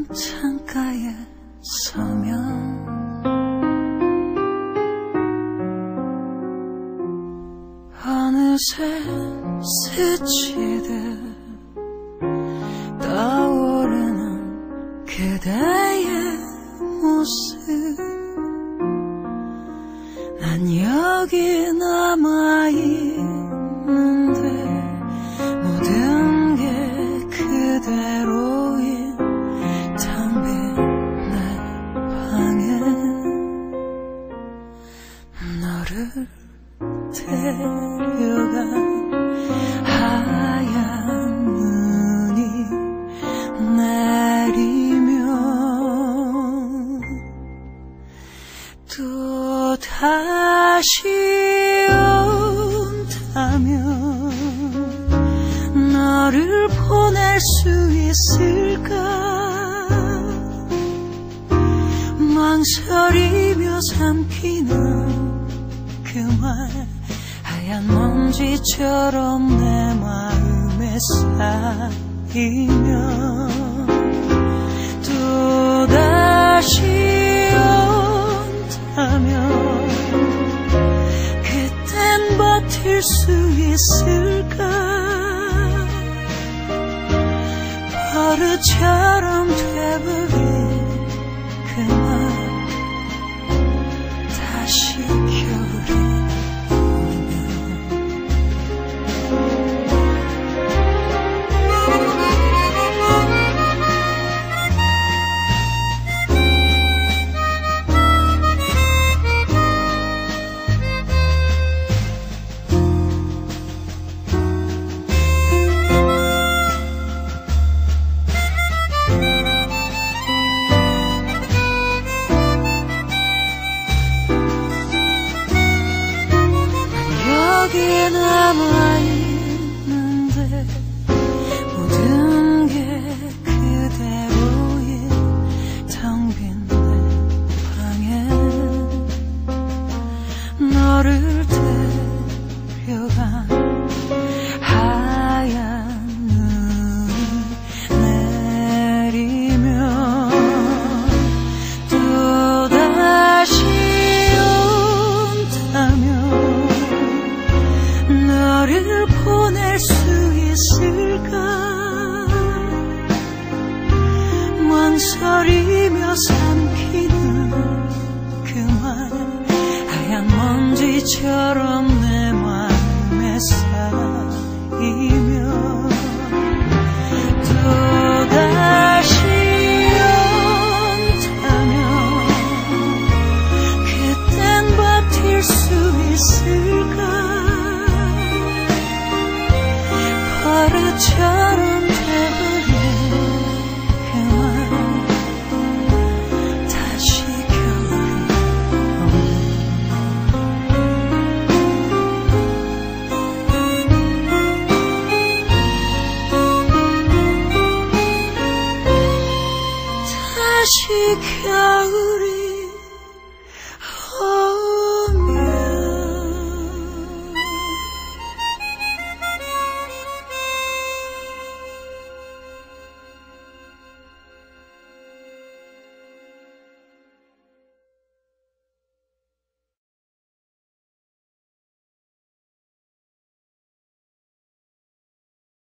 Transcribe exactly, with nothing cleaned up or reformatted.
창가에 서면 어느새 스치듯 떠오르는 그대의 모습. 난 여기 남아있는데 모든 게 그대로인 텅 빈 내 방에 너를 데려간 하얀 눈이 내리면 또 다시 온다면 너를 보낼 수 있을까. 망설이며 삼키는 그 말 하얀 먼지처럼 내 마음에 쌓이면 또다시 온다면 그땐 버틸 수 있을까. 버릇처럼 돼버린 그 말 다시 겨울이 여기 남아있는데 모든 게 그대로인 텅 빈 내 방에 너를 데려간 하얀 눈이 내리면 또다시 온다면 너를 보낼 수 있을까. 망설이며 삼키는 그 말 하얀 먼지처럼 내 마음에 쌓이면 또다시 온다면 그땐 버틸 수 있을까. 버릇처럼 돼버린 그 말 다시 겨울이 오네. 다시 겨울이